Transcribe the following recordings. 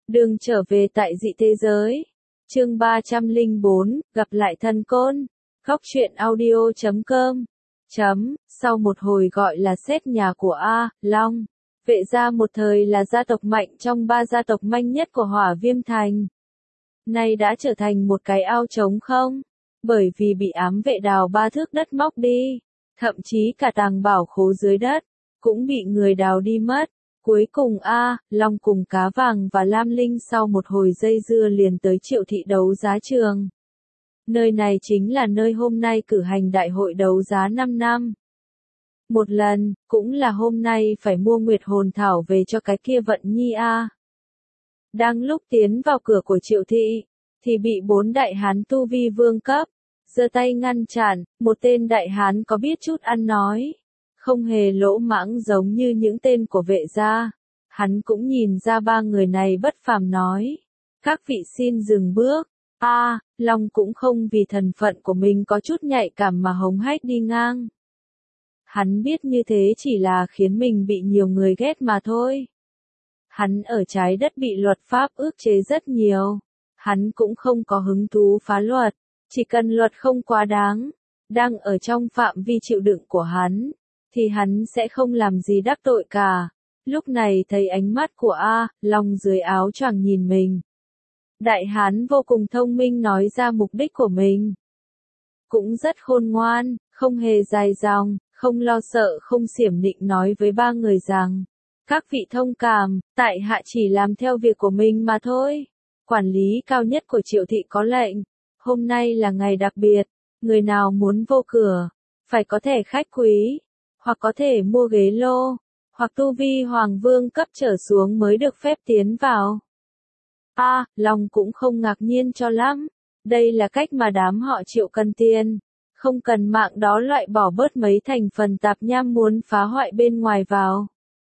Đường trở về tại dị thế giới. Chương 304, gặp lại thân côn. Góc truyện audio.com. Sau một hồi gọi là xét nhà của A, Long, Vệ gia một thời là gia tộc mạnh trong 3 gia tộc manh nhất của Hỏa Viêm Thành. Nay đã trở thành một cái ao trống không, bởi vì bị ám vệ đào 3 thước đất móc đi, thậm chí cả tàng bảo khố dưới đất, cũng bị người đào đi mất. Cuối cùng A, Long cùng Cá Vàng và Lam Linh sau một hồi dây dưa liền tới Triệu thị đấu giá trường. Nơi này chính là nơi hôm nay cử hành đại hội đấu giá 5 năm. Một lần, cũng là hôm nay phải mua Nguyệt Hồn Thảo về cho cái kia Vận Nhi A. Đang lúc tiến vào cửa của Triệu thị, thì bị 4 đại hán tu vi vương cấp, giơ tay ngăn cản. Một tên đại hán có biết chút ăn nói, không hề lỗ mãng giống như những tên của Vệ gia. Hắn cũng nhìn ra 3 người này bất phàm nói: các vị xin dừng bước. Long cũng không vì thân phận của mình có chút nhạy cảm mà hống hách đi ngang. Hắn biết như thế chỉ là khiến mình bị nhiều người ghét mà thôi. Hắn ở trái đất bị luật pháp ước chế rất nhiều. Hắn cũng không có hứng thú phá luật, chỉ cần luật không quá đáng, đang ở trong phạm vi chịu đựng của hắn, thì hắn sẽ không làm gì đắc tội cả. Lúc này thấy ánh mắt của Long dưới áo choàng nhìn mình. Đại hán vô cùng thông minh nói ra mục đích của mình. Cũng rất khôn ngoan, không hề dài dòng, không lo sợ không xiểm nịnh nói với 3 người rằng: các vị thông cảm, tại hạ chỉ làm theo việc của mình mà thôi. Quản lý cao nhất của Triệu thị có lệnh, hôm nay là ngày đặc biệt, người nào muốn vô cửa, phải có thẻ khách quý, hoặc có thể mua ghế lô, hoặc tu vi hoàng vương cấp trở xuống mới được phép tiến vào. Long cũng không ngạc nhiên cho lắm, đây là cách mà đám họ Triệu cần tiền, không cần mạng đó loại bỏ bớt mấy thành phần tạp nham muốn phá hoại bên ngoài vào.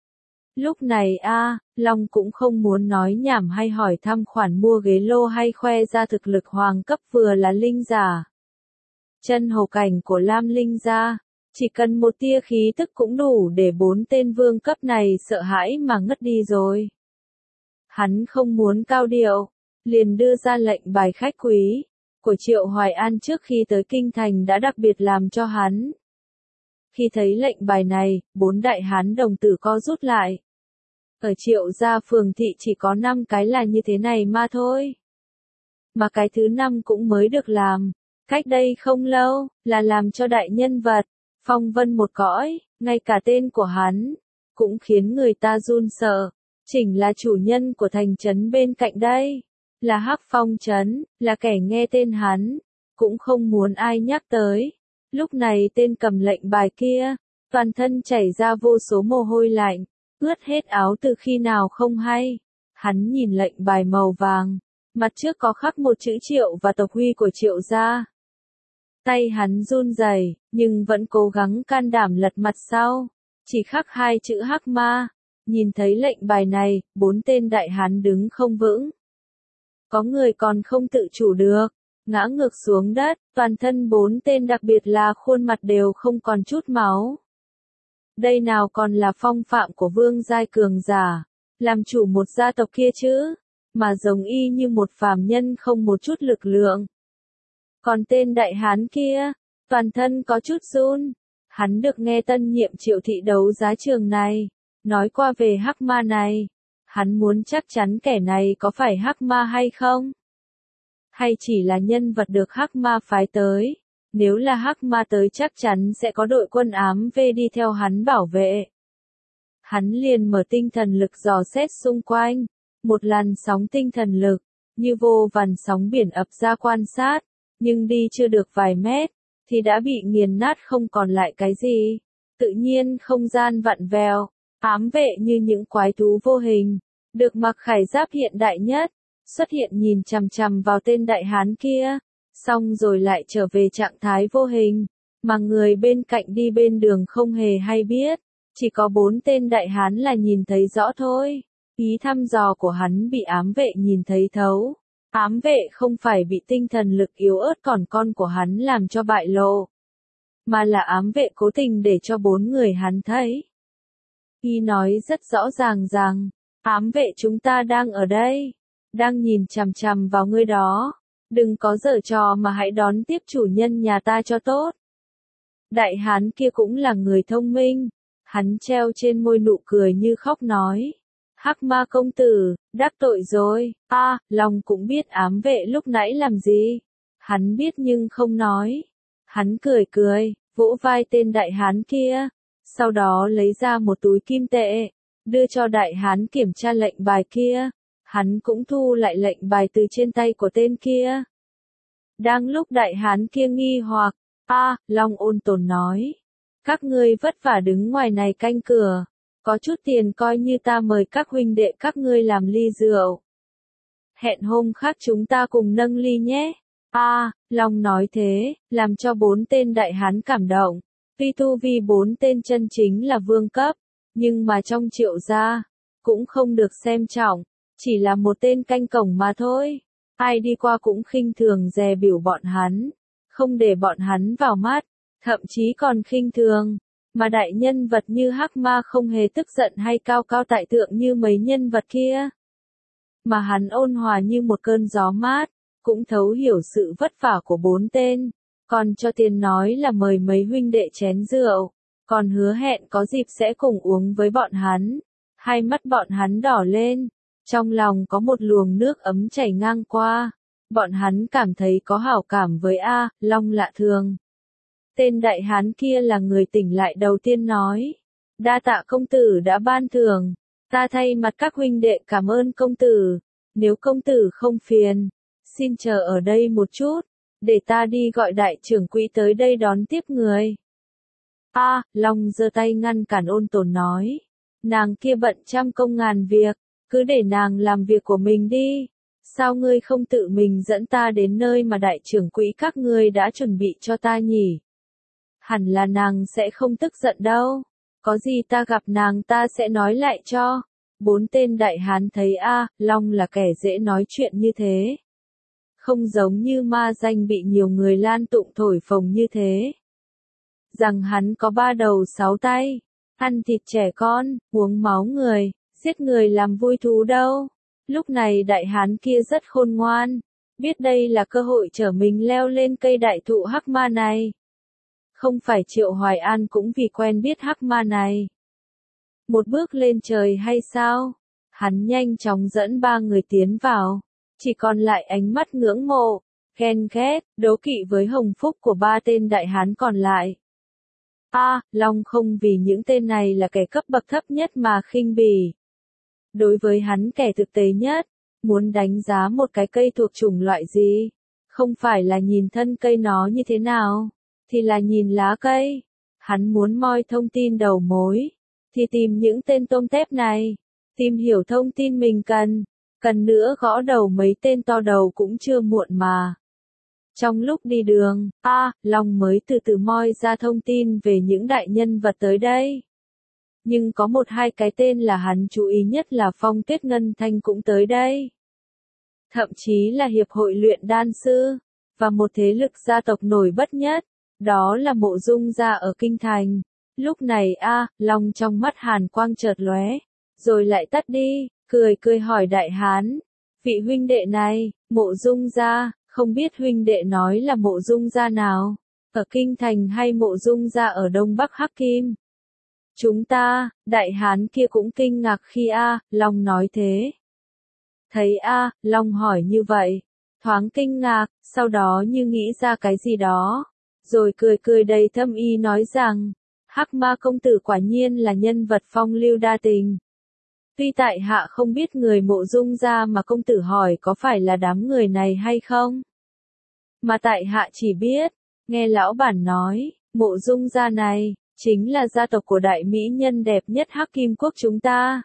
Lúc này Long cũng không muốn nói nhảm hay hỏi thăm khoản mua ghế lô hay khoe ra thực lực hoàng cấp vừa là linh giả. Chân hầu cảnh của Lam Linh gia, chỉ cần một tia khí tức cũng đủ để 4 tên vương cấp này sợ hãi mà ngất đi rồi. Hắn không muốn cao điệu, liền đưa ra lệnh bài khách quý của Triệu Hoài An trước khi tới kinh thành đã đặc biệt làm cho hắn. Khi thấy lệnh bài này, 4 đại hán đồng tử co rút lại. Ở Triệu gia phường thị chỉ có 5 cái là như thế này mà thôi. Mà cái thứ 5 cũng mới được làm, cách đây không lâu, là làm cho đại nhân vật, phong vân một cõi, ngay cả tên của hắn, cũng khiến người ta run sợ. Chỉnh là chủ nhân của thành trấn bên cạnh đây, là Hắc Phong trấn, là kẻ nghe tên hắn, cũng không muốn ai nhắc tới. Lúc này tên cầm lệnh bài kia, toàn thân chảy ra vô số mồ hôi lạnh, ướt hết áo từ khi nào không hay. Hắn nhìn lệnh bài màu vàng, mặt trước có khắc một chữ Triệu và tộc huy của Triệu gia. Tay hắn run rẩy, nhưng vẫn cố gắng can đảm lật mặt sau, chỉ khắc 2 chữ Hắc Ma. Nhìn thấy lệnh bài này, 4 tên đại hán đứng không vững. Có người còn không tự chủ được, ngã ngược xuống đất, toàn thân 4 tên đặc biệt là khuôn mặt đều không còn chút máu. Đây nào còn là phong phạm của vương giai cường giả, làm chủ một gia tộc kia chứ, mà giống y như một phàm nhân không một chút lực lượng. Còn tên đại hán kia, toàn thân có chút run, hắn được nghe tân nhiệm Triệu thị đấu giá trường này nói qua về Hắc Ma này, hắn muốn chắc chắn kẻ này có phải Hắc Ma hay không? Hay chỉ là nhân vật được Hắc Ma phái tới? Nếu là Hắc Ma tới chắc chắn sẽ có đội quân ám về đi theo hắn bảo vệ. Hắn liền mở tinh thần lực dò xét xung quanh, một làn sóng tinh thần lực, như vô vàn sóng biển ập ra quan sát, nhưng đi chưa được vài mét, thì đã bị nghiền nát không còn lại cái gì. Tự nhiên không gian vặn vẹo. Ám vệ như những quái thú vô hình, được mặc khải giáp hiện đại nhất, xuất hiện nhìn chằm chằm vào tên đại hán kia, xong rồi lại trở về trạng thái vô hình, mà người bên cạnh đi bên đường không hề hay biết, chỉ có 4 tên đại hán là nhìn thấy rõ thôi. Ý thăm dò của hắn bị ám vệ nhìn thấy thấu. Ám vệ không phải bị tinh thần lực yếu ớt còn con của hắn làm cho bại lộ, mà là ám vệ cố tình để cho 4 người hắn thấy. Y nói rất rõ ràng rằng, ám vệ chúng ta đang ở đây, đang nhìn chằm chằm vào ngươi đó. Đừng có giở trò mà hãy đón tiếp chủ nhân nhà ta cho tốt. Đại hán kia cũng là người thông minh. Hắn treo trên môi nụ cười như khóc nói. Hắc Ma công tử, đắc tội rồi. Long cũng biết ám vệ lúc nãy làm gì. Hắn biết nhưng không nói. Hắn cười cười, vỗ vai tên đại hán kia. Sau đó lấy ra một túi kim tệ, đưa cho đại hán kiểm tra lệnh bài kia. Hắn cũng thu lại lệnh bài từ trên tay của tên kia. Đang lúc đại hán kia nghi hoặc, Long ôn tồn nói. Các ngươi vất vả đứng ngoài này canh cửa. Có chút tiền coi như ta mời các huynh đệ các ngươi làm ly rượu. Hẹn hôm khác chúng ta cùng nâng ly nhé. Long nói thế, làm cho 4 tên đại hán cảm động. Tuy tu vi 4 tên chân chính là vương cấp, nhưng mà trong Triệu gia, cũng không được xem trọng, chỉ là một tên canh cổng mà thôi. Ai đi qua cũng khinh thường dè bỉu bọn hắn, không để bọn hắn vào mắt, thậm chí còn khinh thường. Mà đại nhân vật như Hắc Ma không hề tức giận hay cao cao tại thượng như mấy nhân vật kia. Mà hắn ôn hòa như một cơn gió mát, cũng thấu hiểu sự vất vả của 4 tên, còn cho tiền nói là mời mấy huynh đệ chén rượu, còn hứa hẹn có dịp sẽ cùng uống với bọn hắn. Hai mắt bọn hắn đỏ lên, trong lòng có một luồng nước ấm chảy ngang qua, bọn hắn cảm thấy có hảo cảm với Long lạ thường. Tên đại hán kia là người tỉnh lại đầu tiên nói, đa tạ công tử đã ban thưởng, ta thay mặt các huynh đệ cảm ơn công tử, nếu công tử không phiền, xin chờ ở đây một chút, để ta đi gọi đại trưởng quỹ tới đây đón tiếp người. Long giơ tay ngăn cản ôn tồn nói, nàng kia bận trăm công ngàn việc, cứ để nàng làm việc của mình đi, sao ngươi không tự mình dẫn ta đến nơi mà đại trưởng quỹ các ngươi đã chuẩn bị cho ta nhỉ? Hẳn là nàng sẽ không tức giận đâu, có gì ta gặp nàng ta sẽ nói lại cho. 4 tên đại hán thấy Long là kẻ dễ nói chuyện như thế. Không giống như ma danh bị nhiều người lan tụng thổi phồng như thế. Rằng hắn có 3 đầu 6 tay, ăn thịt trẻ con, uống máu người, giết người làm vui thú đâu. Lúc này đại hán kia rất khôn ngoan, biết đây là cơ hội chở mình leo lên cây đại thụ Hắc Ma này. Không phải Triệu Hoài An cũng vì quen biết Hắc Ma này. Một bước lên trời hay sao? Hắn nhanh chóng dẫn 3 người tiến vào. Chỉ còn lại ánh mắt ngưỡng mộ, ghen ghét, đố kỵ với hồng phúc của 3 tên đại hán còn lại. Long không vì những tên này là kẻ cấp bậc thấp nhất mà khinh bỉ. Đối với hắn kẻ thực tế nhất, muốn đánh giá một cái cây thuộc chủng loại gì, không phải là nhìn thân cây nó như thế nào, thì là nhìn lá cây. Hắn muốn moi thông tin đầu mối, thì tìm những tên tôm tép này, tìm hiểu thông tin mình cần nữa gõ đầu mấy tên to đầu cũng chưa muộn mà. Trong lúc đi đường, Long mới từ từ moi ra thông tin về những đại nhân vật tới đây. Nhưng có 1-2 cái tên là hắn chú ý nhất là Phong Tuyết Ngân Thanh cũng tới đây. Thậm chí là Hiệp hội luyện đan sư, và một thế lực gia tộc nổi bật nhất, đó là Mộ Dung gia ở Kinh Thành. Lúc này Long trong mắt hàn quang chợt lóe, rồi lại tắt đi, cười hỏi đại hán, vị huynh đệ này, Mộ Dung gia, không biết huynh đệ nói là Mộ Dung gia nào, ở Kinh Thành hay Mộ Dung gia ở Đông Bắc Hắc Kim? Chúng ta, đại hán kia cũng kinh ngạc khi Long nói thế. Thấy Long hỏi như vậy, thoáng kinh ngạc, sau đó như nghĩ ra cái gì đó, rồi cười đầy thâm ý nói rằng, Hắc Ma công tử quả nhiên là nhân vật phong lưu đa tình. Tuy tại hạ không biết người Mộ Dung gia mà công tử hỏi có phải là đám người này hay không, mà tại hạ chỉ biết, nghe lão bản nói, Mộ Dung gia này chính là gia tộc của đại mỹ nhân đẹp nhất Hắc Kim quốc chúng ta,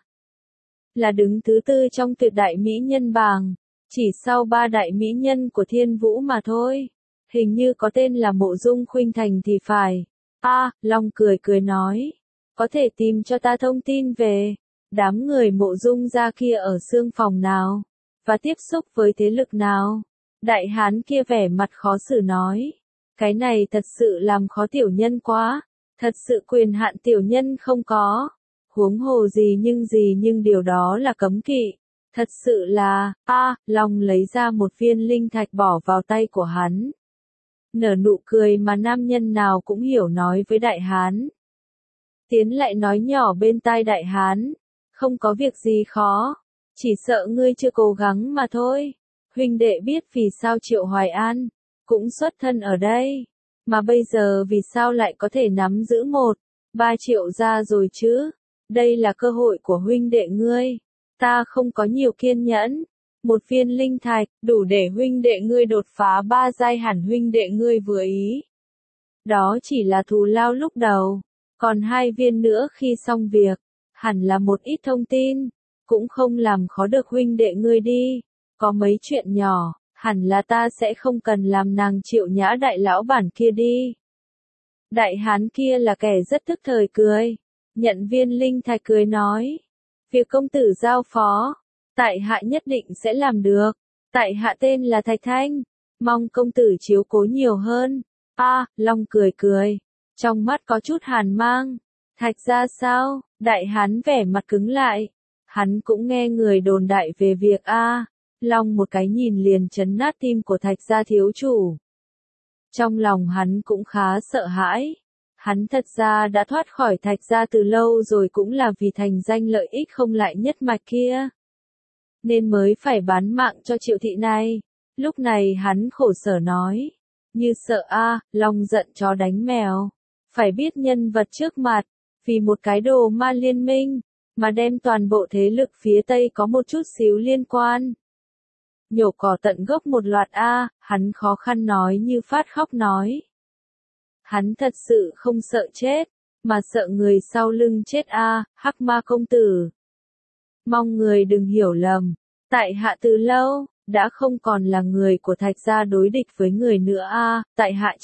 là đứng thứ 4 trong tuyệt đại mỹ nhân bảng, chỉ sau 3 đại mỹ nhân của Thiên Vũ mà thôi. Hình như có tên là Mộ Dung Khuynh Thành thì phải. Long cười nói, có thể tìm cho ta thông tin về đám người Mộ Dung gia kia ở xương phòng nào, và tiếp xúc với thế lực nào? Đại hán kia vẻ mặt khó xử nói, cái này thật sự làm khó tiểu nhân quá, thật sự quyền hạn tiểu nhân không có, huống hồ gì nhưng điều đó là cấm kỵ, Thật sự là, Long lấy ra một viên linh thạch bỏ vào tay của hắn. Nở nụ cười mà nam nhân nào cũng hiểu nói với đại hán. Tiến lại nói nhỏ bên tai đại hán, không có việc gì khó, chỉ sợ ngươi chưa cố gắng mà thôi. Huynh đệ biết vì sao Triệu Hoài An cũng xuất thân ở đây, mà bây giờ vì sao lại có thể nắm giữ 1-3 triệu ra rồi chứ? Đây là cơ hội của huynh đệ ngươi. Ta không có nhiều kiên nhẫn. Một viên linh thạch, đủ để huynh đệ ngươi đột phá 3 giai hẳn huynh đệ ngươi vừa ý. Đó chỉ là thù lao lúc đầu. Còn 2 viên nữa khi xong việc, hẳn là một ít thông tin. Cũng không làm khó được huynh đệ ngươi đi. Có mấy chuyện nhỏ, hẳn là ta sẽ không cần làm nàng Triệu Nhã đại lão bản kia đi. Đại hán kia là kẻ rất tức thời cười. Nhận viên linh thạch cười nói. Việc công tử giao phó, tại hạ nhất định sẽ làm được. Tại hạ tên là Thạch Thanh, mong công tử chiếu cố nhiều hơn. Long cười cười, trong mắt có chút hàn mang. Thạch ra sao? Đại hán vẻ mặt cứng lại. Hắn cũng nghe người đồn đại về việc Long một cái nhìn liền chấn nát tim của Thạch gia thiếu chủ. Trong lòng hắn cũng khá sợ hãi. Hắn thật ra đã thoát khỏi Thạch gia từ lâu rồi, cũng là vì thành danh lợi ích không lại nhất mạch kia, nên mới phải bán mạng cho Triệu thị này. Lúc này hắn khổ sở nói, như sợ Long giận chó đánh mèo. Phải biết nhân vật trước mặt, vì một cái đồ ma liên minh, mà đem toàn bộ thế lực phía Tây có một chút xíu liên quan. Nhổ cỏ tận gốc một loạt hắn khó khăn nói như phát khóc nói. Hắn thật sự không sợ chết, mà sợ người sau lưng chết Hắc Ma công tử. Mong người đừng hiểu lầm, tại hạ từ lâu, đã không còn là người của Thạch gia đối địch với người nữa tại hạ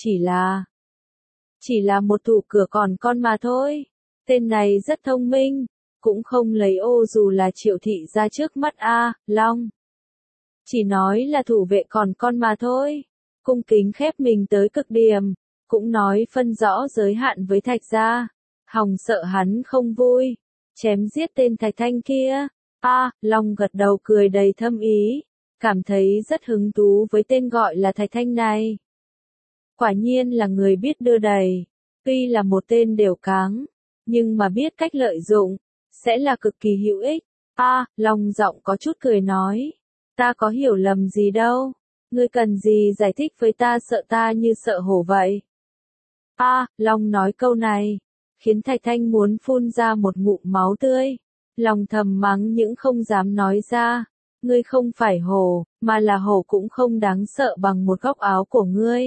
chỉ là một thủ cửa còn con mà thôi. Tên này rất thông minh, cũng không lấy ô dù là Triệu thị ra trước mắt Long. Chỉ nói là thủ vệ còn con mà thôi, cung kính khép mình tới cực điểm. Cũng nói phân rõ giới hạn với Thạch gia. Hòng sợ hắn không vui, chém giết tên Thạch Thanh kia. Long gật đầu cười đầy thâm ý, cảm thấy rất hứng thú với tên gọi là Thạch Thanh này. Quả nhiên là người biết đưa đẩy, tuy là một tên đều cáng, nhưng mà biết cách lợi dụng, sẽ là cực kỳ hữu ích. Long giọng có chút cười nói, ta có hiểu lầm gì đâu, ngươi cần gì giải thích với ta, sợ ta như sợ hổ vậy. Long nói câu này, khiến Thạch Thanh muốn phun ra một ngụm máu tươi. Lòng thầm mắng những không dám nói ra. Ngươi không phải hổ, mà là hổ cũng không đáng sợ bằng một góc áo của ngươi.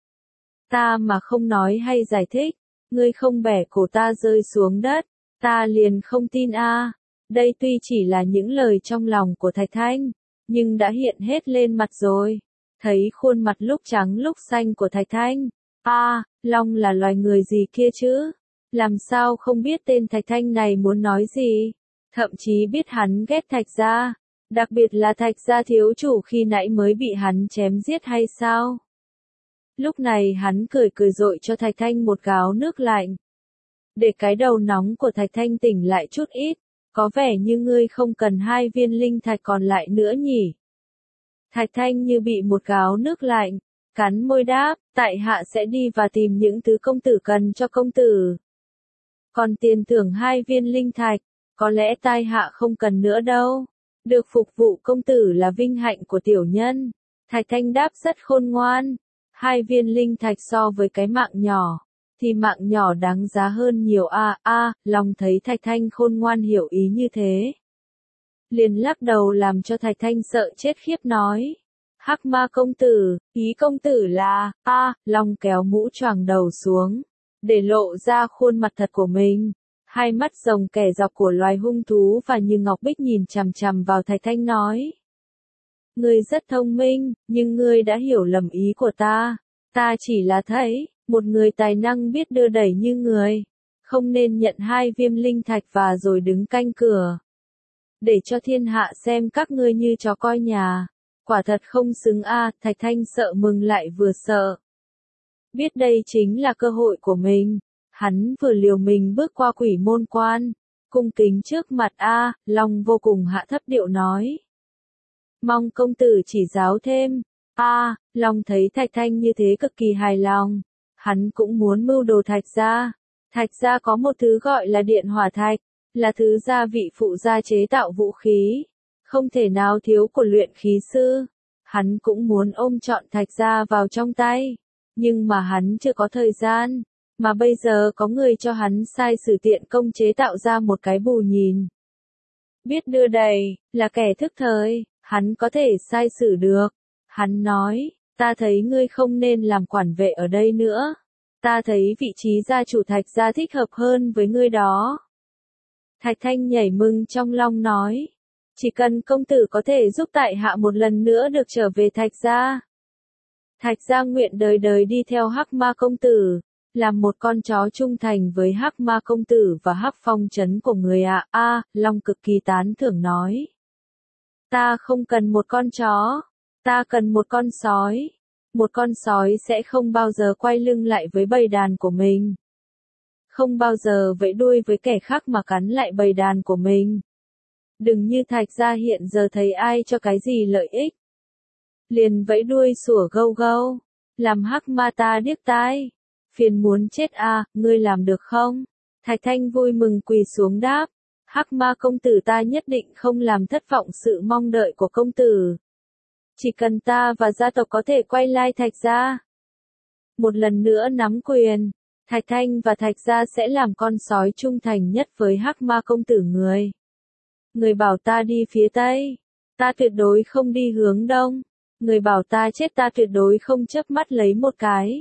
Ta mà không nói hay giải thích, ngươi không bẻ cổ ta rơi xuống đất, ta liền không tin Đây tuy chỉ là những lời trong lòng của Thạch Thanh, nhưng đã hiện hết lên mặt rồi. Thấy khuôn mặt lúc trắng lúc xanh của Thạch Thanh. Long là loài người gì kia chứ? Làm sao không biết tên Thạch Thanh này muốn nói gì? Thậm chí biết hắn ghét Thạch gia, đặc biệt là Thạch gia thiếu chủ khi nãy mới bị hắn chém giết hay sao? Lúc này hắn cười cười dội cho Thạch Thanh một gáo nước lạnh, để cái đầu nóng của Thạch Thanh tỉnh lại chút ít. Có vẻ như ngươi không cần 2 viên linh thạch còn lại nữa nhỉ? Thạch Thanh như bị một gáo nước lạnh, cắn môi đáp, tại hạ sẽ đi và tìm những thứ công tử cần cho công tử. Còn tiền thưởng 2 viên linh thạch, có lẽ tai hạ không cần nữa đâu. Được phục vụ công tử là vinh hạnh của tiểu nhân. Thạch Thanh đáp rất khôn ngoan. 2 viên linh thạch so với cái mạng nhỏ, thì mạng nhỏ đáng giá hơn nhiều Long thấy Thạch Thanh khôn ngoan hiểu ý như thế, liền lắc đầu làm cho Thạch Thanh sợ chết khiếp nói. Hắc Ma công tử, ý công tử là, Long kéo mũ choàng đầu xuống, để lộ ra khuôn mặt thật của mình. Hai mắt rồng kẻ dọc của loài hung thú và như ngọc bích nhìn chằm chằm vào Thạch Thanh nói. Ngươi rất thông minh, nhưng ngươi đã hiểu lầm ý của ta. Ta chỉ là thấy, một người tài năng biết đưa đẩy như người, không nên nhận 2 viên linh thạch và rồi đứng canh cửa, để cho thiên hạ xem các ngươi như chó coi nhà. Quả thật không xứng Thạch Thanh sợ mừng lại vừa sợ. Biết đây chính là cơ hội của mình, hắn vừa liều mình bước qua quỷ môn quan, cung kính trước mặt Long vô cùng hạ thấp điệu nói. Mong công tử chỉ giáo thêm. Long thấy Thạch Thanh như thế cực kỳ hài lòng. Hắn cũng muốn mưu đồ Thạch gia. Thạch gia có một thứ gọi là điện hỏa thạch, là thứ gia vị phụ gia chế tạo vũ khí, không thể nào thiếu của luyện khí sư. Hắn cũng muốn ôm trọn Thạch gia vào trong tay, nhưng mà hắn chưa có thời gian, mà bây giờ có người cho hắn sai sử tiện công chế tạo ra một cái bù nhìn. Biết đưa đẩy, là kẻ thức thời, hắn có thể sai sử được. Hắn nói, ta thấy ngươi không nên làm quản vệ ở đây nữa. Ta thấy vị trí gia chủ Thạch gia thích hợp hơn với ngươi đó. Thạch Thanh nhảy mừng trong lòng nói, chỉ cần công tử có thể giúp tại hạ một lần nữa được trở về Thạch gia. Thạch gia nguyện đời đời đi theo Hắc Ma công tử, làm một con chó trung thành với Hắc Ma công tử và Hắc Phong trấn của người ạ. Long cực kỳ tán thưởng nói. Ta không cần một con chó, ta cần một con sói. Một con sói sẽ không bao giờ quay lưng lại với bầy đàn của mình. Không bao giờ vẫy đuôi với kẻ khác mà cắn lại bầy đàn của mình. Đừng như Thạch gia hiện giờ thấy ai cho cái gì lợi ích, liền vẫy đuôi sủa gâu gâu, làm Hắc Ma ta điếc tai. Phiền muốn chết ngươi làm được không? Thạch Thanh vui mừng quỳ xuống đáp, Hắc Ma công tử ta nhất định không làm thất vọng sự mong đợi của công tử. Chỉ cần ta và gia tộc có thể quay lại Thạch gia, một lần nữa nắm quyền, Thạch Thanh và Thạch gia sẽ làm con sói trung thành nhất với Hắc Ma công tử người. Người bảo ta đi phía Tây, ta tuyệt đối không đi hướng Đông. Người bảo ta chết ta tuyệt đối không chớp mắt lấy một cái.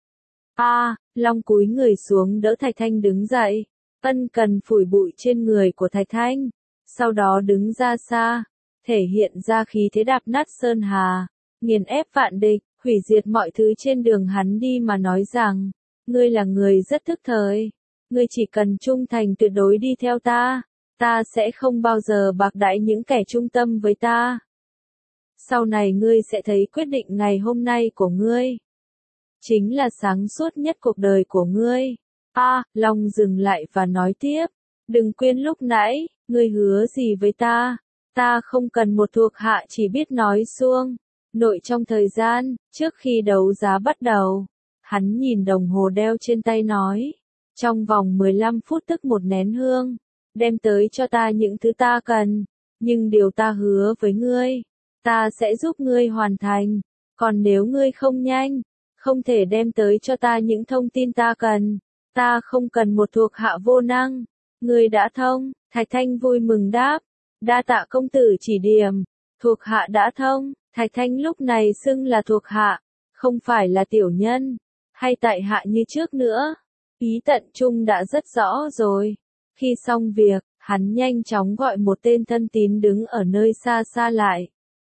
Long cúi người xuống đỡ Thạch Thanh đứng dậy, ân cần phủi bụi trên người của Thạch Thanh, sau đó đứng ra xa, thể hiện ra khí thế đạp nát sơn hà, nghiền ép vạn địch, hủy diệt mọi thứ trên đường hắn đi mà nói rằng, ngươi là người rất thức thời, ngươi chỉ cần trung thành tuyệt đối đi theo ta, ta sẽ không bao giờ bạc đãi những kẻ trung tâm với ta. Sau này ngươi sẽ thấy quyết định ngày hôm nay của ngươi chính là sáng suốt nhất cuộc đời của ngươi. Long dừng lại và nói tiếp, đừng quên lúc nãy, ngươi hứa gì với ta? Ta không cần một thuộc hạ chỉ biết nói suông. Nội trong thời gian, trước khi đấu giá bắt đầu, hắn nhìn đồng hồ đeo trên tay nói, trong vòng 15 phút tức một nén hương, đem tới cho ta những thứ ta cần, nhưng điều ta hứa với ngươi, ta sẽ giúp ngươi hoàn thành, còn nếu ngươi không nhanh, không thể đem tới cho ta những thông tin ta cần, ta không cần một thuộc hạ vô năng. Ngươi đã thông, Thạch Thanh vui mừng đáp, đa tạ công tử chỉ điểm, thuộc hạ đã thông. Thạch Thanh lúc này xưng là thuộc hạ, không phải là tiểu nhân, hay tại hạ như trước nữa. Ý tận trung đã rất rõ rồi. Khi xong việc, hắn nhanh chóng gọi một tên thân tín đứng ở nơi xa xa lại.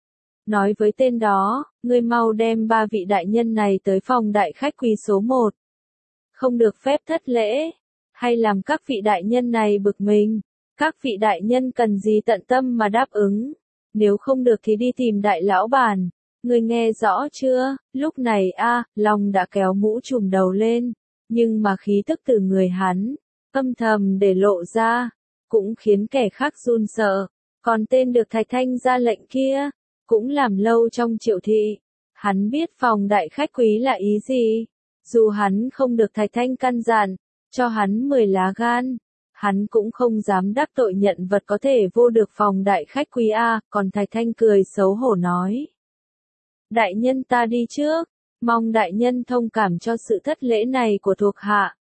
Nói với tên đó, ngươi mau đem 3 vị đại nhân này tới phòng đại khách quý số 1. Không được phép thất lễ, hay làm các vị đại nhân này bực mình. Các vị đại nhân cần gì tận tâm mà đáp ứng. Nếu không được thì đi tìm đại lão bản. Ngươi nghe rõ chưa? Lúc này Long đã kéo mũ trùm đầu lên. Nhưng mà khí tức từ người hắn, âm thầm để lộ ra, cũng khiến kẻ khác run sợ. Còn tên được Thạch Thanh ra lệnh kia, cũng làm lâu trong Triệu thị. Hắn biết phòng đại khách quý là ý gì. Dù hắn không được Thạch Thanh căn dặn, cho hắn 10 lá gan, hắn cũng không dám đắc tội nhận vật có thể vô được phòng đại khách quý còn Thạch Thanh cười xấu hổ nói. Đại nhân ta đi trước, mong đại nhân thông cảm cho sự thất lễ này của thuộc hạ.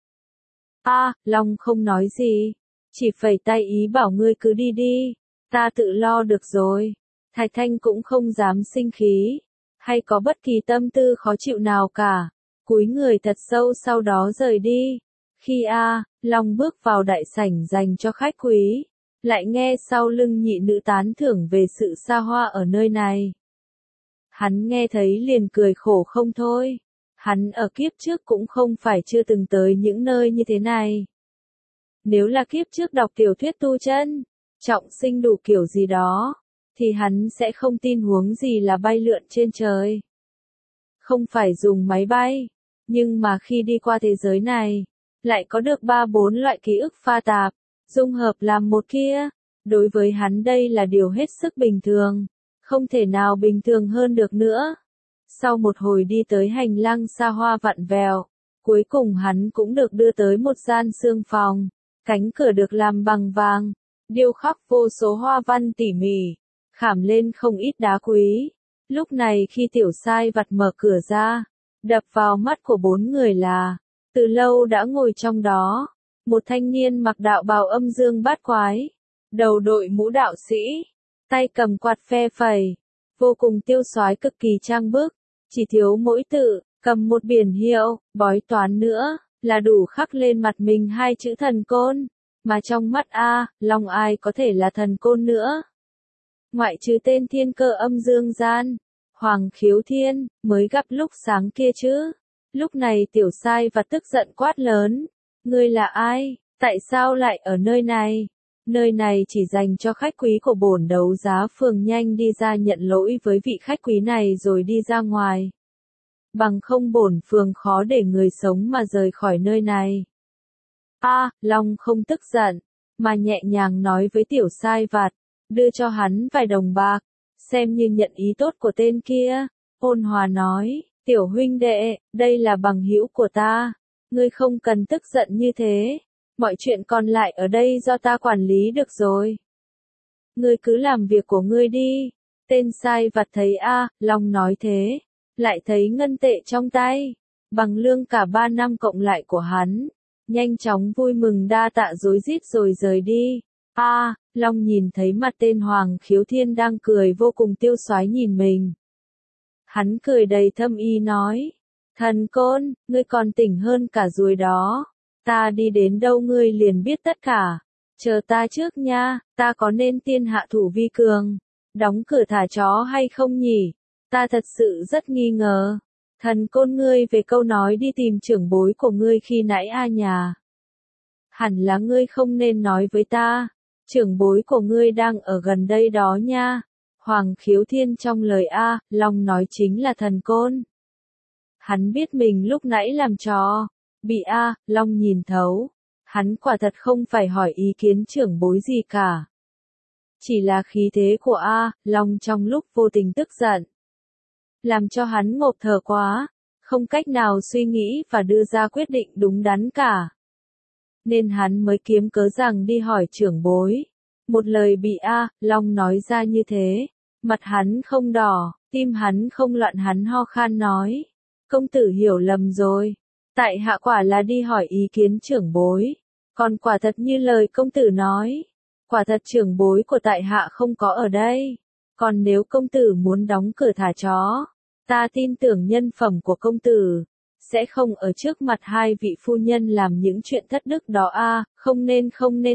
Long không nói gì, chỉ phẩy tay ý bảo ngươi cứ đi đi, ta tự lo được rồi. Thạch Thanh cũng không dám sinh khí, hay có bất kỳ tâm tư khó chịu nào cả, cúi người thật sâu sau đó rời đi. Khi Long bước vào đại sảnh dành cho khách quý, lại nghe sau lưng nhị nữ tán thưởng về sự xa hoa ở nơi này. Hắn nghe thấy liền cười khổ không thôi. Hắn ở kiếp trước cũng không phải chưa từng tới những nơi như thế này. Nếu là kiếp trước đọc tiểu thuyết tu chân, trọng sinh đủ kiểu gì đó, thì hắn sẽ không tin huống gì là bay lượn trên trời. Không phải dùng máy bay, nhưng mà khi đi qua thế giới này, lại có được 3-4 loại ký ức pha tạp, dung hợp làm một kia. Đối với hắn đây là điều hết sức bình thường, không thể nào bình thường hơn được nữa. Sau một hồi đi tới hành lang xa hoa vặn vẹo, cuối cùng hắn cũng được đưa tới một gian sương phòng, cánh cửa được làm bằng vàng, điêu khắc vô số hoa văn tỉ mỉ, khảm lên không ít đá quý. Lúc này khi tiểu sai vặt mở cửa ra, đập vào mắt của bốn người là, từ lâu đã ngồi trong đó, một thanh niên mặc đạo bào âm dương bát quái, đầu đội mũ đạo sĩ, tay cầm quạt phe phẩy, vô cùng tiêu soái cực kỳ trang bức, chỉ thiếu mỗi tự, cầm một biển hiệu, bói toán nữa, là đủ khắc lên mặt mình hai chữ thần côn, mà trong mắt Long ai có thể là thần côn nữa. Ngoại trừ tên thiên cơ âm dương gian, Hoàng Khiếu Thiên, mới gặp lúc sáng kia chứ. Lúc này tiểu sai và tức giận quát lớn, ngươi là ai, tại sao lại ở nơi này? Nơi này chỉ dành cho khách quý của bổn đấu giá phường, nhanh đi ra nhận lỗi với vị khách quý này rồi đi ra ngoài. Bằng không bổn phường khó để người sống mà rời khỏi nơi này. Long không tức giận, mà nhẹ nhàng nói với tiểu sai vặt, đưa cho hắn vài đồng bạc, xem như nhận ý tốt của tên kia. Ôn hòa nói, tiểu huynh đệ, đây là bằng hữu của ta, ngươi không cần tức giận như thế, mọi chuyện còn lại ở đây do ta quản lý được rồi. Ngươi cứ làm việc của ngươi đi. Tên sai vặt thấy Long nói thế, lại thấy ngân tệ trong tay, bằng lương cả 3 năm cộng lại của hắn, nhanh chóng vui mừng đa tạ rối rít rồi rời đi. Long nhìn thấy mặt tên Hoàng Khiếu Thiên đang cười vô cùng tiêu soái nhìn mình. Hắn cười đầy thâm ý nói, thần côn, ngươi còn tỉnh hơn cả ruồi đó, ta đi đến đâu ngươi liền biết tất cả, chờ ta trước nha, ta có nên tiên hạ thủ vi cường, đóng cửa thả chó hay không nhỉ? Ta thật sự rất nghi ngờ. Thần côn, ngươi về câu nói đi tìm trưởng bối của ngươi khi nãy nhà. Hẳn là ngươi không nên nói với ta, trưởng bối của ngươi đang ở gần đây đó nha. Hoàng Khiếu Thiên trong lời Long nói chính là thần côn. Hắn biết mình lúc nãy làm trò, bị Long nhìn thấu. Hắn quả thật không phải hỏi ý kiến trưởng bối gì cả. Chỉ là khí thế của Long trong lúc vô tình tức giận, làm cho hắn ngộp thở quá, không cách nào suy nghĩ và đưa ra quyết định đúng đắn cả. Nên hắn mới kiếm cớ rằng đi hỏi trưởng bối. Một lời bị Long nói ra như thế, mặt hắn không đỏ, tim hắn không loạn, hắn ho khan nói, công tử hiểu lầm rồi, tại hạ quả là đi hỏi ý kiến trưởng bối, còn quả thật như lời công tử nói, quả thật trưởng bối của tại hạ không có ở đây, còn nếu công tử muốn đóng cửa thả chó, ta tin tưởng nhân phẩm của công tử sẽ không ở trước mặt hai vị phu nhân làm những chuyện thất đức đó không nên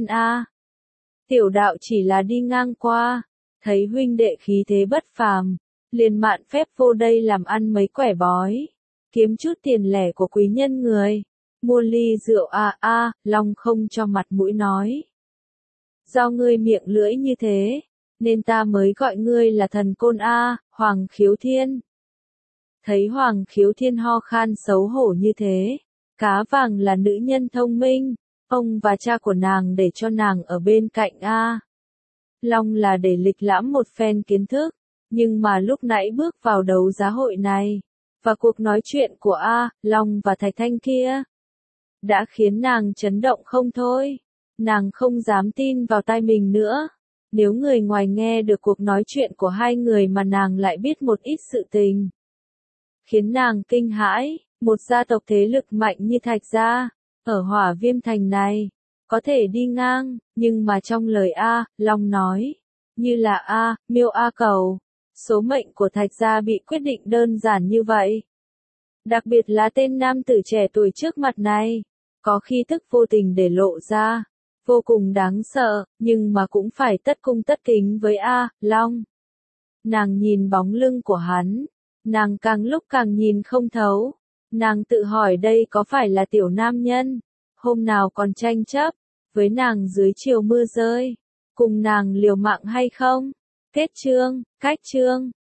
Tiểu đạo chỉ là đi ngang qua, thấy huynh đệ khí thế bất phàm, liền mạn phép vô đây làm ăn mấy quẻ bói, kiếm chút tiền lẻ của quý nhân người, mua ly rượu Long không cho mặt mũi nói. Do ngươi miệng lưỡi như thế, nên ta mới gọi ngươi là thần côn Hoàng Khiếu Thiên. Thấy Hoàng Khiếu Thiên ho khan xấu hổ như thế, cá vàng là nữ nhân thông minh, ông và cha của nàng để cho nàng ở bên cạnh Long là để lịch lãm một phen kiến thức, nhưng mà lúc nãy bước vào đấu giá hội này, và cuộc nói chuyện của Long và Thạch Thanh kia, đã khiến nàng chấn động không thôi. Nàng không dám tin vào tai mình nữa. Nếu người ngoài nghe được cuộc nói chuyện của hai người mà nàng lại biết một ít sự tình, khiến nàng kinh hãi, một gia tộc thế lực mạnh như Thạch gia, ở Hỏa Viêm Thành này, có thể đi ngang, nhưng mà trong lời Long nói, như là miêu cầu, số mệnh của Thạch gia bị quyết định đơn giản như vậy. Đặc biệt là tên nam tử trẻ tuổi trước mặt này, có khi thức vô tình để lộ ra, vô cùng đáng sợ, nhưng mà cũng phải tất cung tất kính với Long. Nàng nhìn bóng lưng của hắn, nàng càng lúc càng nhìn không thấu, nàng tự hỏi đây có phải là tiểu nam nhân, hôm nào còn tranh chấp với nàng dưới chiều mưa rơi, cùng nàng liều mạng hay không? Kết chương, cách chương.